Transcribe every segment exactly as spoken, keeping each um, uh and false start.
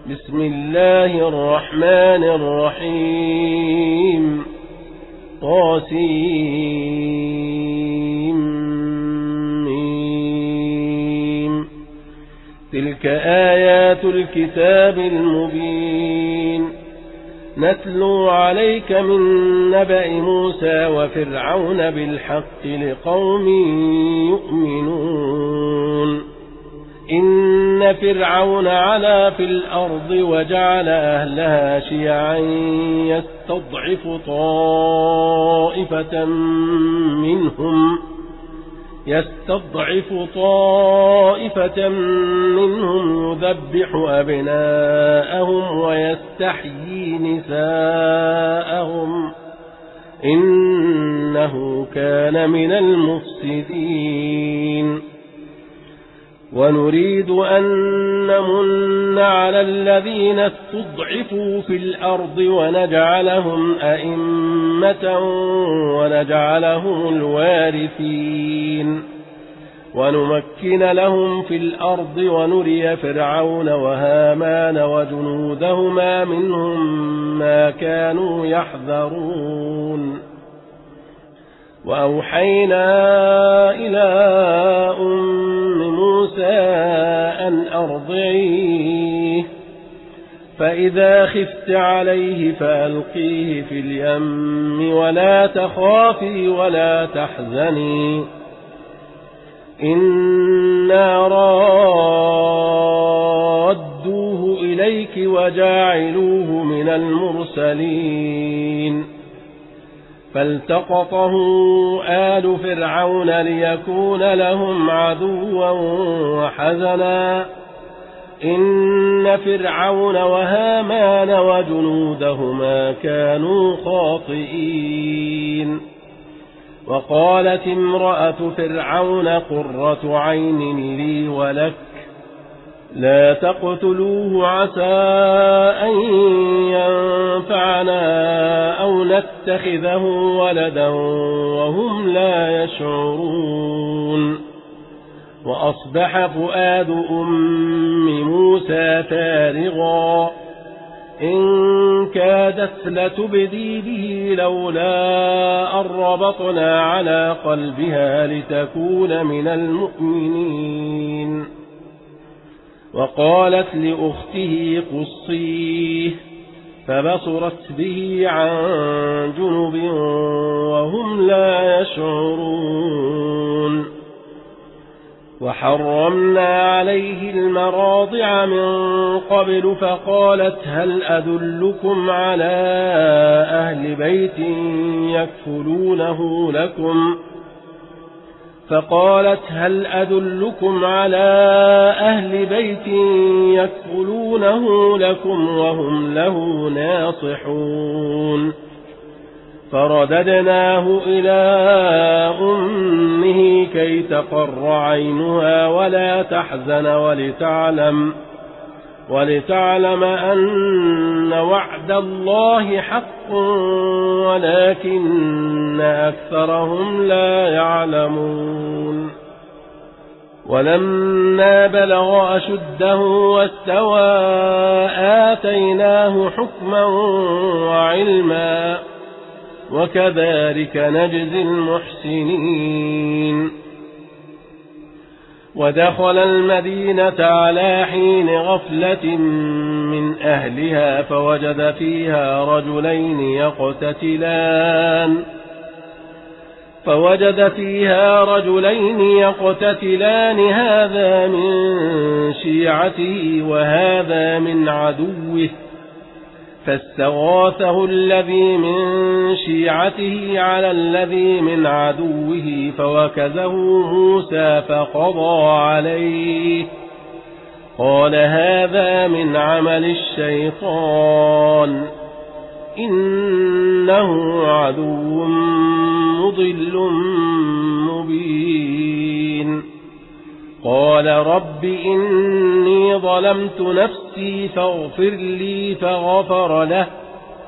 بسم الله الرحمن الرحيم طاسيم تلك آيات الكتاب المبين نتلو عليك من نبأ موسى وفرعون بالحق لقوم يؤمنون إن فرعون علا في الأرض وجعل أهلها شيعا يستضعف طائفة منهم يستضعف طائفة منهم يذبح أبناءهم ويستحيي نساءهم إنه كان من المفسدين ونريد أن نمن على الذين استضعفوا في الأرض ونجعلهم أئمة ونجعلهم الوارثين ونمكن لهم في الأرض ونري فرعون وهامان وجنودهما منهم ما كانوا يحذرون وأوحينا إلى أم موسى أن أرضعيه فإذا خفت عليه فألقيه في اليم ولا تخافي ولا تحزني إنا رادوه إليك وجاعلوه من المرسلين فالتقطه آل فرعون ليكون لهم عدوا وحزنا إن فرعون وهامان وجنودهما كانوا خاطئين وقالت امرأة فرعون قرة عين لي ولك لا تقتلوه عسى أن ينفعنا أو نتخذه ولدا وهم لا يشعرون وأصبح فؤاد أم موسى فارغا إن كادت لتبدي به لولا أن ربطنا على قلبها لتكون من المؤمنين وقالت لأخته قصيه فبصرت به عن جنب وهم لا يشعرون وحرمنا عليه المراضع من قبل فقالت هل أدلكم على أهل بيت يكفلونه لكم فقالت هل أدلكم على أهل بيت يكفلونه لكم وهم له ناصحون فرددناه إلى أمه كي تقر عينها ولا تحزن ولتعلم ولتعلم أن وعد الله حق ولكن أكثرهم لا يعلمون ولما بلغ أشده واستوى آتيناه حكما وعلما وكذلك نجزي المحسنين ودخل المدينة على حين غفلة من أهلها فوجد فيها رجلين يقتتلان فوجد فيها رجلين يقتتلان هذا من شيعته وهذا من عدوه فاستغاثه الذي من شيعته على الذي من عدوه فوكزه موسى فقضى عليه قال هذا من عمل الشيطان إنه عدو مضل مبين قال رب إني ظلمت نفسي فاغفر لي فغفر له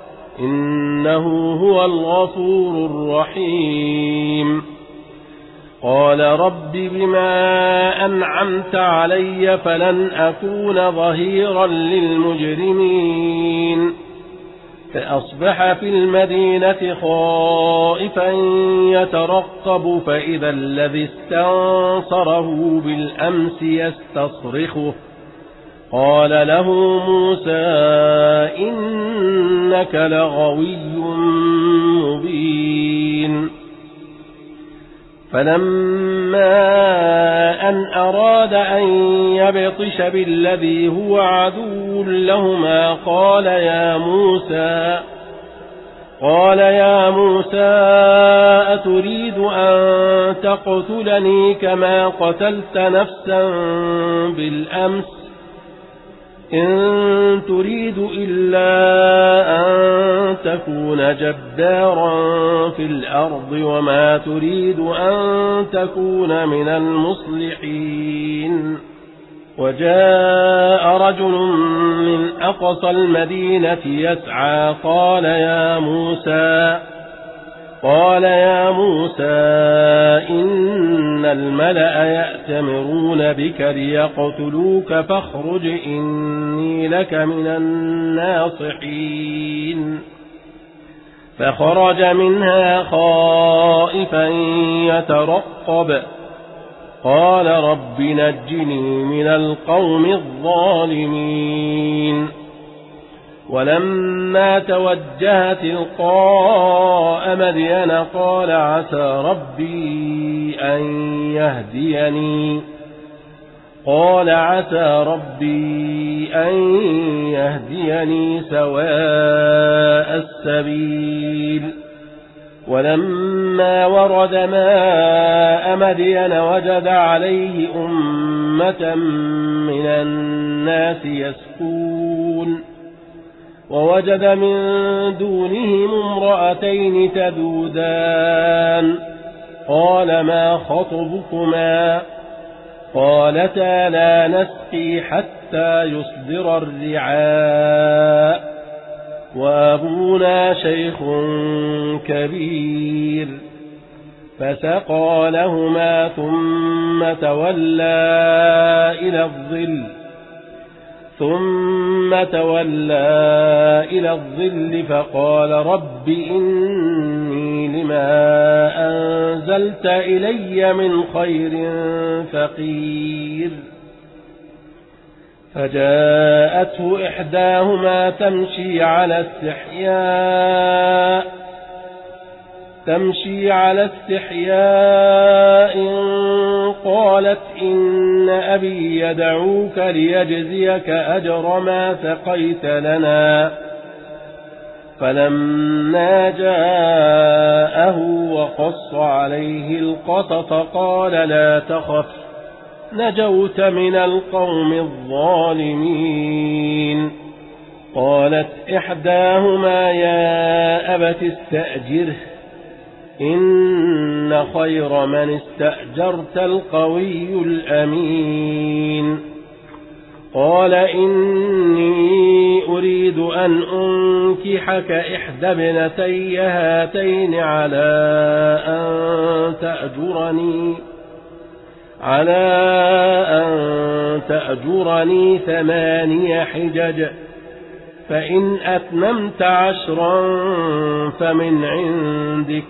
إنه هو الغفور الرحيم قال رب بما أنعمت علي فلن أكون ظهيرا للمجرمين فأصبح في المدينة خائفا يترقب فإذا الذي استنصره بالأمس يستصرخه قال له موسى إنك لغوي مبين فلما أن أراد أن يبطش بالذي هو عدو لهما قال يا موسى قال يا موسى أتريد أن تقتلني كما قتلت نفسا بالأمس إن تريد إلا أن تكون جبارا في الأرض وما تريد أن تكون من المصلحين وجاء رجل من أقصى المدينة يسعى قال يا موسى قال يا موسى إن الملأ يأتمرون بك ليقتلوك فاخرج إني لك من الناصحين فخرج منها خائفا يترقب قال رب نجني من القوم الظالمين ولما توجه تلقاء مدين قال عسى ربي أن يهديني قال عسى ربي أن يهديني سواء السبيل ولما ورد ماء مدين وجد عليه أمة من الناس يسكون ووجد من دونهم امرأتين تذودان قال ما خطبكما قالتا لا نسقي حتى يصدر الرعاء وأبونا شيخ كبير فسقى لهما ثم تولى إلى الظل ثم تولى إلى الظل فقال رب إني لما أنزلت إلي من خير فقير فجاءته إحداهما تمشي على استحياء تمشي على استحياء قالت إن أبي يدعوك ليجزيك أجر ما سقيت لنا فلما جاءه وقص عليه القصص قال لا تخف نجوت من القوم الظالمين قالت إحداهما يا أبت استأجره إن خير من استأجرت القوي الأمين قال إني أريد أن أنكحك إحدى ابنتي هاتين على أن تأجرني على أن تأجرني ثماني حجج فإن أتممت عشرا فمن عندك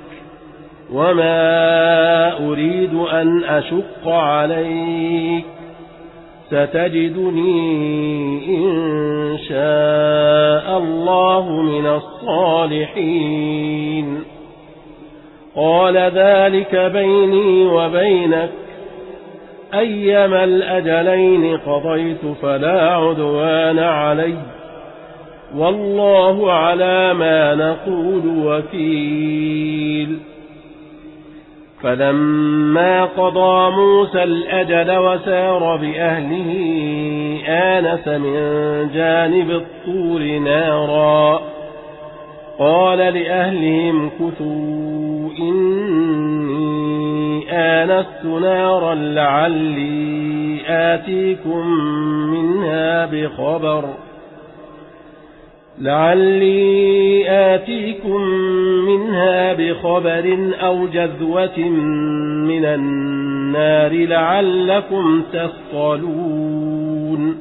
وما أريد أن أشق عليك ستجدني إن شاء الله من الصالحين قال ذلك بيني وبينك أيما الأجلين قضيت فلا عدوان علي والله على ما نقول وكيل فلما قضى موسى الأجل وسار بأهله آنس من جانب الطور نارا قال لأهلهم كثوا إني آنست نارا لعلي آتيكم منها بخبر لعلي آتيكم منها بخبر أو جذوة من النار لعلكم تصطلون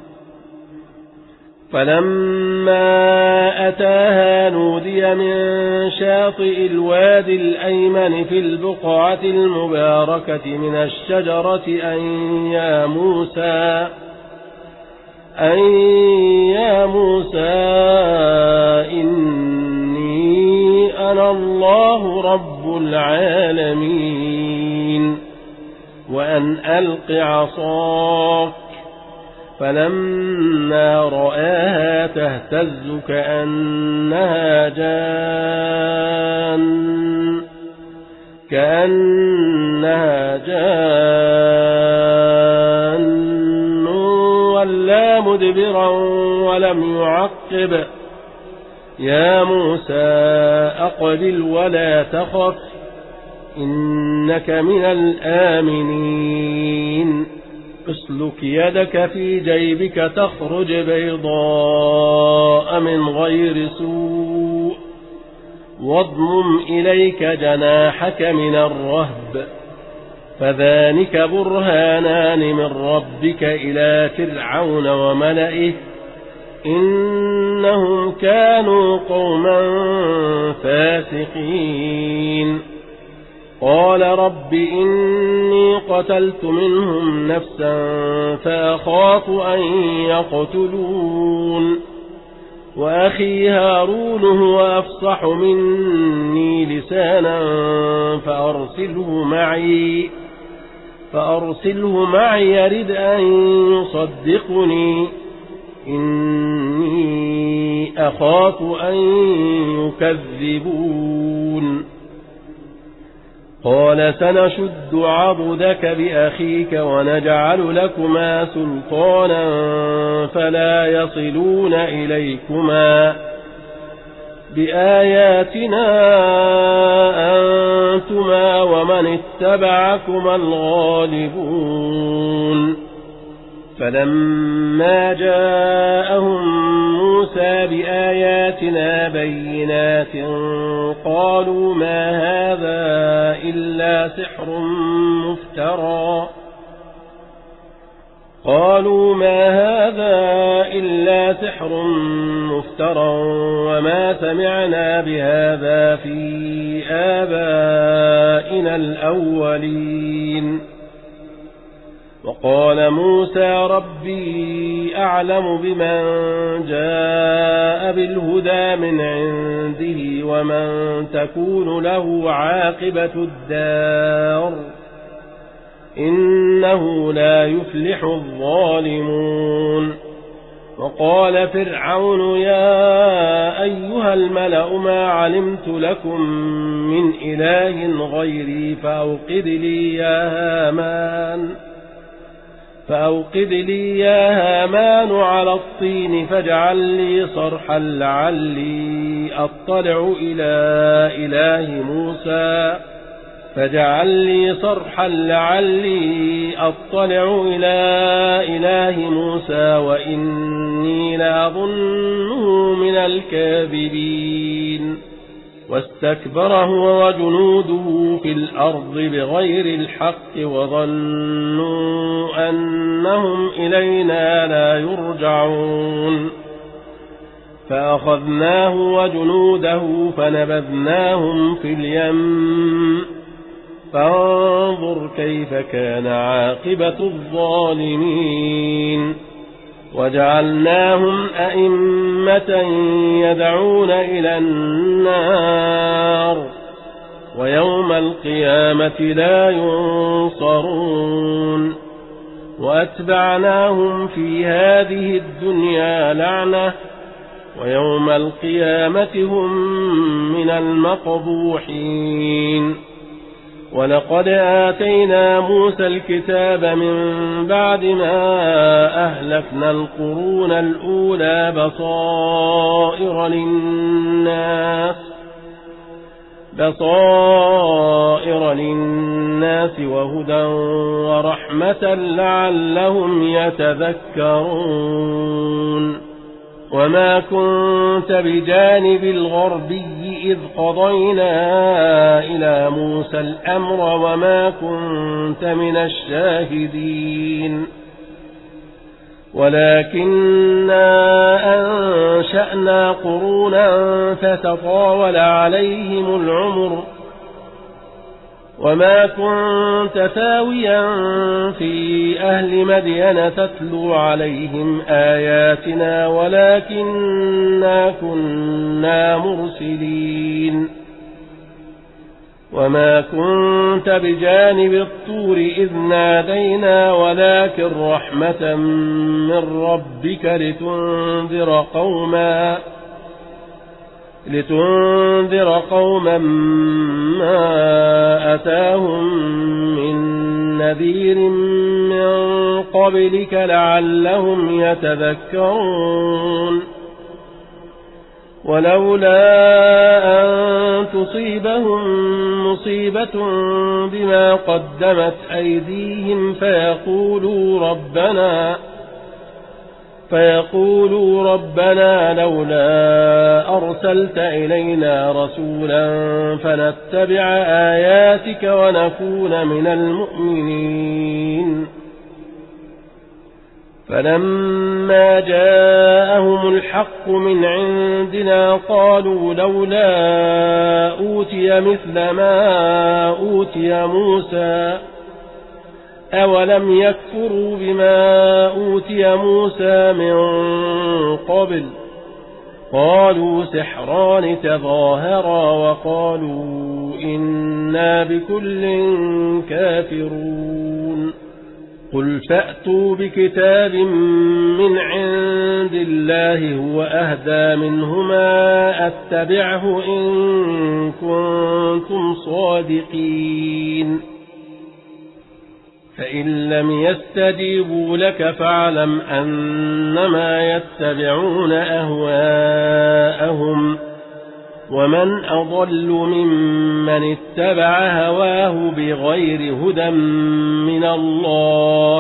فلما أتاها نودي من شاطئ الوادي الأيمن في البقعة المباركة من الشجرة أن يا موسى أن يا موسى إني أنا الله رب العالمين وأن ألق عصاك فلما رآها تهتز كأنها جان كأنها جان ولا مدبرا ولم يعقب يا موسى أقبل ولا تخف إنك من الآمنين اسلك يدك في جيبك تخرج بيضاء من غير سوء واضمم إليك جناحك من الرهب فذلك برهانان من ربك إلى فرعون وملئه إنهم كانوا قوما فاسقين قال رب إني قتلت منهم نفسا فأخاف أن يقتلون وأخي هارون هو أفصح مني لسانا فأرسله معي فأرسله معي يرد أن يصدقني إني أخاف أن يكذبون قال سنشد عضدك بأخيك ونجعل لكما سلطانا فلا يصلون إليكما بآياتنا أنتما ومن اتبعكما الغالبون فلما جاءهم موسى بآياتنا بينات قالوا ما هذا إلا سحر مفترى قالوا ما هذا إلا سحر مفترى وما سمعنا بهذا في آبائنا الأولين وقال موسى ربي أعلم بمن جاء بالهدى من عنده ومن تكون له عاقبة الدار إنه لا يفلح الظالمون وقال فرعون يا أيها الملأ ما علمت لكم من إله غيري فأوقد لي يا هامان فأوقد لي يا هامان على الطين فاجعل لي صرحا لعلي أطلع إلى إله موسى فاجعل لي صرحا لعلي أطلع إلى إله موسى وإني لأظنه من الكاذبين واستكبر هو وجنوده في الأرض بغير الحق وظنوا أنهم إلينا لا يرجعون فأخذناه وجنوده فنبذناهم في اليم فانظر كيف كان عاقبة الظالمين وجعلناهم أئمة يدعون إلى النار ويوم القيامة لا ينصرون وأتبعناهم في هذه الدنيا لعنة ويوم القيامة هم من المقبوحين ولقد آتينا موسى الكتاب من بعد ما أهلكنا القرون الأولى بصائر للناس بصائر للناس وهدى ورحمة لعلهم يتذكرون وما كنت بجانب الغربي إذ قضينا إلى موسى الأمر وما كنت من الشاهدين ولكننا أنشأنا قرونا فتطاول عليهم العمر وما كنت ثاويا في أهل مدين تتلو عليهم آياتنا ولكننا كنا مرسلين وما كنت بجانب الطور إذ نادينا ولكن رحمة من ربك لتنذر قوما لتنذر قوما ما أتاهم من نذير من قبلك لعلهم يتذكرون ولولا أن تصيبهم مصيبة بما قدمت أيديهم فيقولوا ربنا فيقولوا ربنا لولا أرسلت إلينا رسولا فنتبع آياتك ونكون من المؤمنين فلما جاءهم الحق من عندنا قالوا لولا أوتي مثل ما أوتي موسى أولم يكفروا بما أوتي موسى من قبل قالوا سحران تظاهرا وقالوا إنا بكل كافرون قل فأتوا بكتاب من عند الله هو أهدى منهما أتبعه إن كنتم صادقين فإن لم يستجيبوا لك فاعلم أنما يتبعون أهواءهم ومن أضل ممن اتبع هواه بغير هدى من الله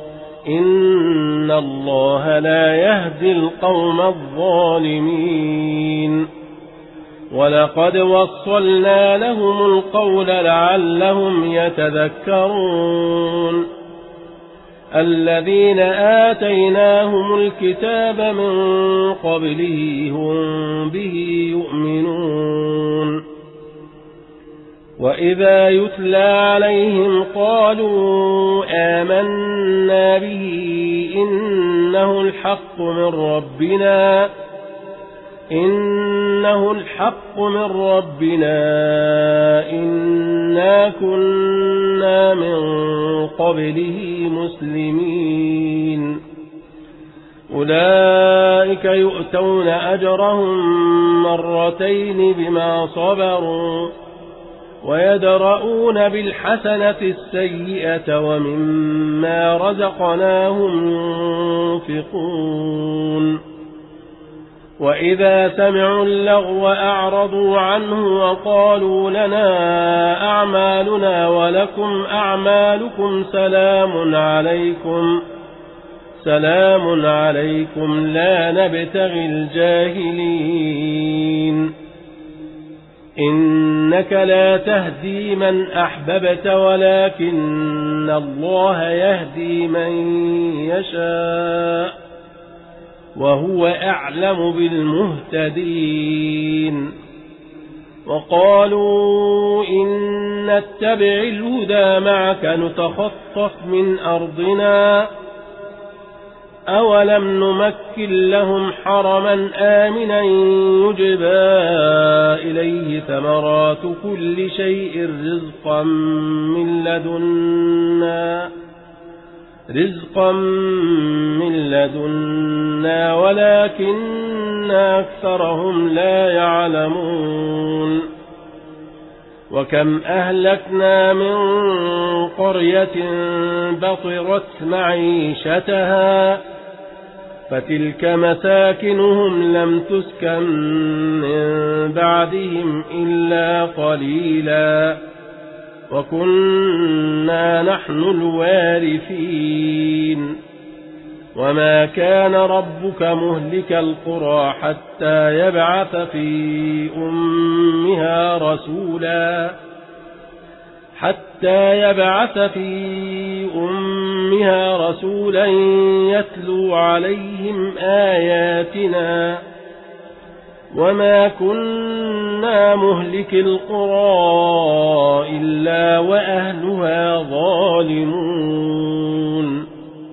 إن الله لا يهدي القوم الظالمين ولقد وصلنا لهم القول لعلهم يتذكرون الذين آتيناهم الكتاب من قبله هم به يؤمنون وإذا يتلى عليهم قالوا آمنا به إنه الحق من ربنا إنه الحق من ربنا إنا كنا من قبله مسلمين أولئك يؤتون أجرهم مرتين بما صبروا ويدرؤون بالحسنة السيئة ومما رزقناهم ينفقون وإذا سمعوا اللغو أعرضوا عنه وقالوا لنا أعمالنا ولكم أعمالكم سلام عليكم سلام عليكم لا نبتغي الجاهلين إنك لا تهدي من أحببت ولكن الله يهدي من يشاء وهو أعلم بالمهتدين وقالوا إن نتبع الهدى معك نتخطف من أرضنا أولم نمكن لهم حرما آمنا يجبى إليه ثمرات كل شيء رزقا من لدنا رزقا من لدنا ولكن أكثرهم لا يعلمون وكم أهلكنا من قرية بطرت معيشتها فتلك مساكنهم لم تسكن من بعدهم إلا قليلا وكنا نحن الوارثين وما كان ربك مهلك القرى حتى يبعث في أمها رسولا حتى يبعث في أمها رسولا يتلو عليهم آياتنا وما كنا مهلك القرى إلا وأهلها ظالمون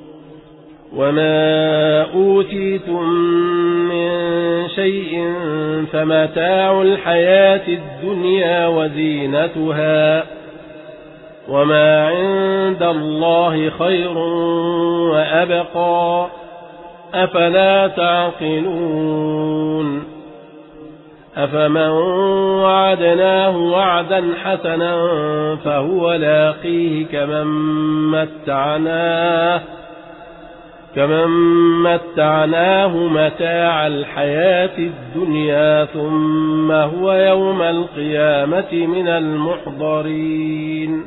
وما أوتيتم من شيء فمتاع الحياة الدنيا وزينتها وما عند الله خير وأبقى أفلا تعقلون أفمن وعدناه وعدا حسنا فهو لاقيه كمن متعناه كمن متعناه متاع الحياة الدنيا ثم هو يوم القيامة من المحضرين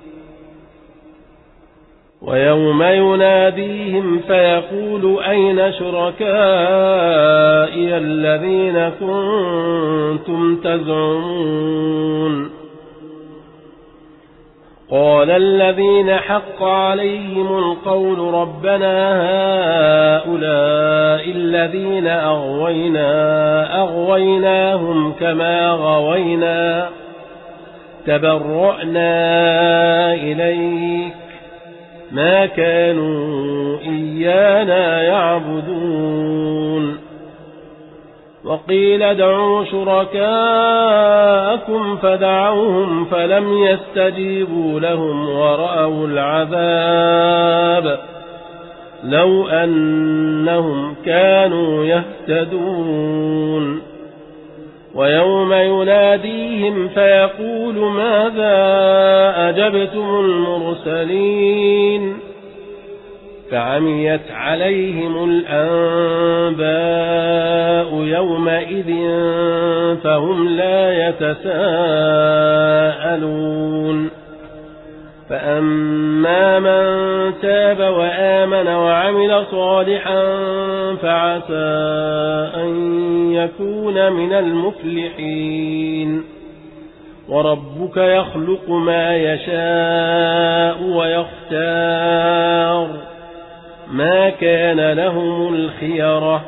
ويوم يناديهم فيقول أين شركائي الذين كنتم تزعمون قال الذين حق عليهم القول ربنا هؤلاء الذين أغوينا أغويناهم كما غوينا تبرأنا إليك ما كانوا إيانا يعبدون وقيل ادعوا شركاءكم فدعوهم فلم يستجيبوا لهم ورأوا العذاب لو أنهم كانوا يهتدون ويوم يناديهم فيقول ماذا أجبتم المرسلين فعميت عليهم الأنباء يومئذ فهم لا يتساءلون فأما من تاب وآمن وعمل صالحا فعسى أن يكون من المفلحين وربك يخلق ما يشاء ويختار ما كان لهم الخيرة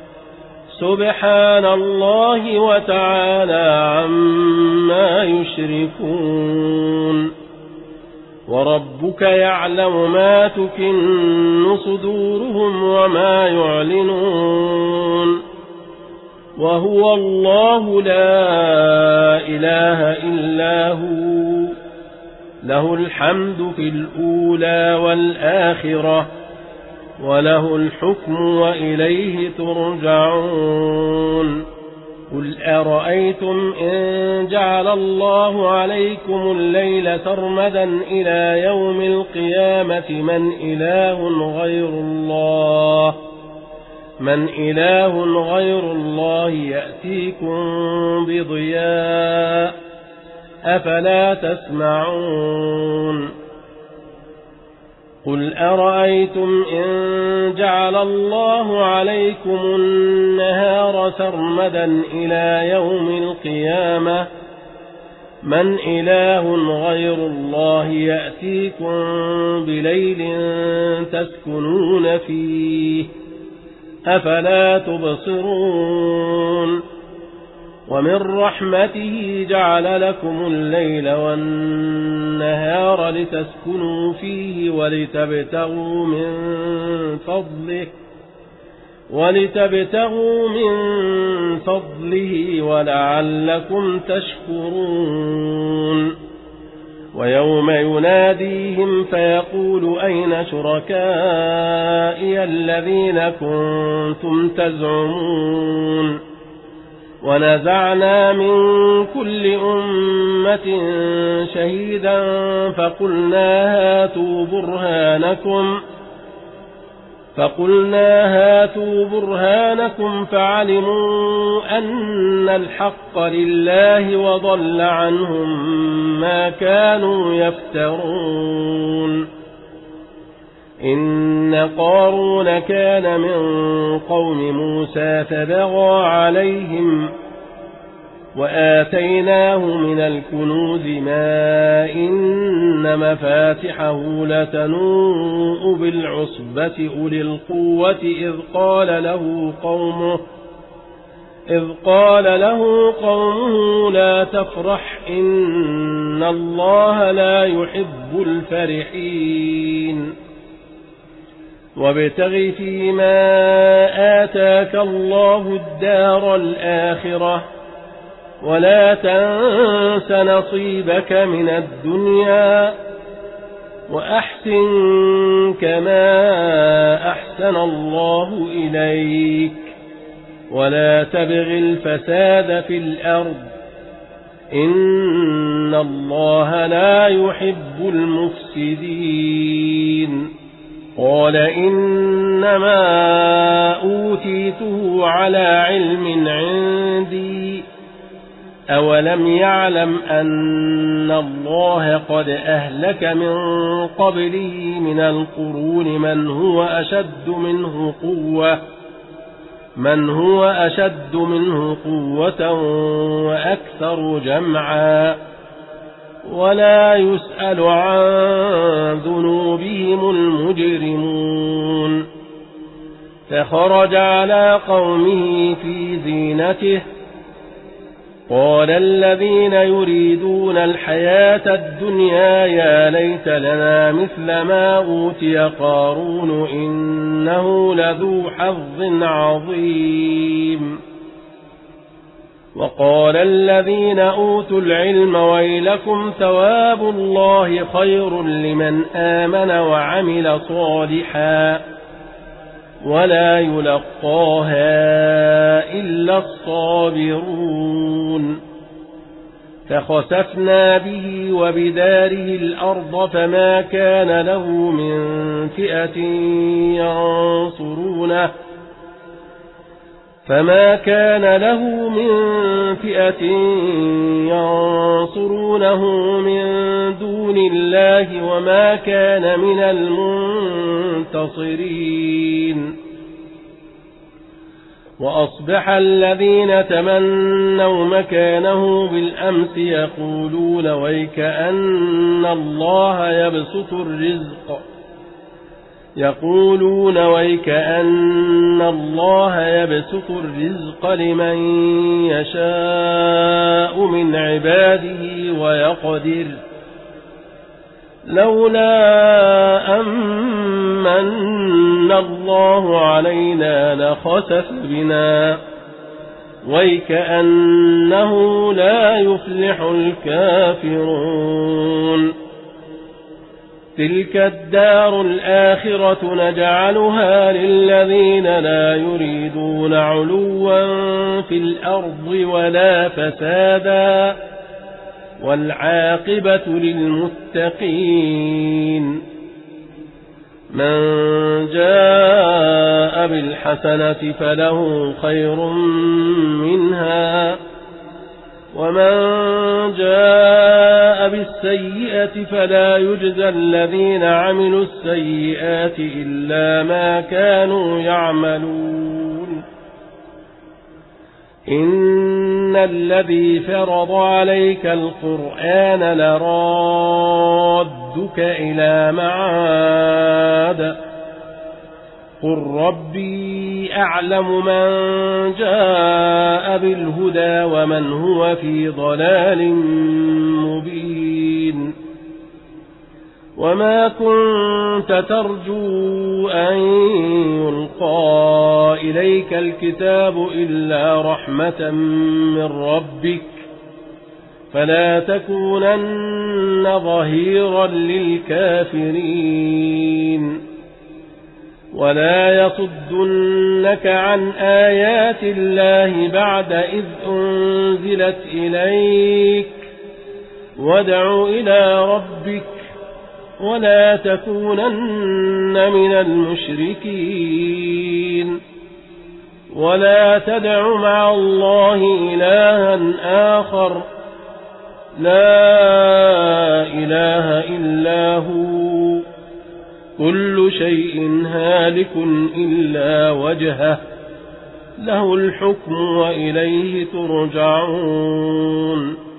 سبحان الله وتعالى عما يشركون وربك يعلم ما تكن صدورهم وما يعلنون وهو الله لا إله إلا هو له الحمد في الأولى والآخرة وله الحكم وإليه ترجعون قل أرأيتم إن جعل الله عليكم الليل سرمدا إلى يوم القيامة من إله غير الله من إله غير الله يأتيكم بضياء أفلا تسمعون قل أرأيتم إن جعل الله عليكم النهار سرمدا إلى يوم القيامة من إله غير الله يأتيكم بليل تسكنون فيه أفلا تبصرون ومن رحمته جعل لكم الليل والنهار لتسكنوا فيه ولتبتغوا من فضله ولتبتغوا من فضله ولعلكم تشكرون ويوم يناديهم فيقول أين شركائي الذين كنتم تزعمون ونزعنا من كل أمة شهيدا فقلنا هاتوا برهانكم فقلنا هاتوا برهانكم فعلموا أن الحق لله وضل عنهم ما كانوا يفترون إن قارون كان من قوم موسى فبغى عليهم وآتيناه من الكنوز ما إن مفاتحه لتنوء بالعصبة أولي القوة إذ قال له قومه إذ قال له قومه لا تفرح إن الله لا يحب الفرحين وابتغ فيما آتاك الله الدار الآخرة ولا تنس نصيبك من الدنيا وأحسن كما أحسن الله إليك ولا تبغ الفساد في الأرض إن الله لا يحب المفسدين قال إنما أوتيته على علم عندي أولم يعلم أن الله قد أهلك من قبله من القرون من هو أشد منه قوة من هو أشد منه قوة وأكثر جمعا ولا يسأل عن ذنوبهم المجرمون فخرج على قومه في زينته قال الذين يريدون الحياة الدنيا يا ليت لنا مثل ما أوتي قارون إنه لذو حظ عظيم وقال الذين أوتوا العلم ويلكم ثواب الله خير لمن آمن وعمل صالحا ولا يلقاها إلا الصابرون فخسفنا به وبداره الأرض فما كان له من فئة ينصرونه فما كان له من فئة ينصرونه من دون الله وما كان من المنتصرين وأصبح الذين تمنوا مكانه بالأمس يقولون ويكأن الله يبسط الرزق يقولون ويكأن الله يبسط الرزق لمن يشاء من عباده ويقدر لولا أمن الله علينا لخسف بنا ويكأنه لا يفلح الكافرون تلك الدار الآخرة نجعلها للذين لا يريدون علوا في الأرض ولا فسادا والعاقبة للمتقين من جاء بالحسنة فله خير منها ومن جاء بالسيئة فلا يجزى الذين عملوا السيئات إلا ما كانوا يعملون إن الذي فرض عليك القرآن لرادك إلى معاد قل ربي أعلم من جاء بالهدى ومن هو في ضلال مبين وما كنت ترجو أن يلقى إليك الكتاب إلا رحمة من ربك فلا تكونن ظهيرا للكافرين ولا يصدنك عن آيات الله بعد إذ أنزلت إليك وادع إلى ربك ولا تكونن من المشركين ولا تدع مع الله إلها آخر لا إله إلا هو كل شيء هالك إلا وجهه له الحكم وإليه ترجعون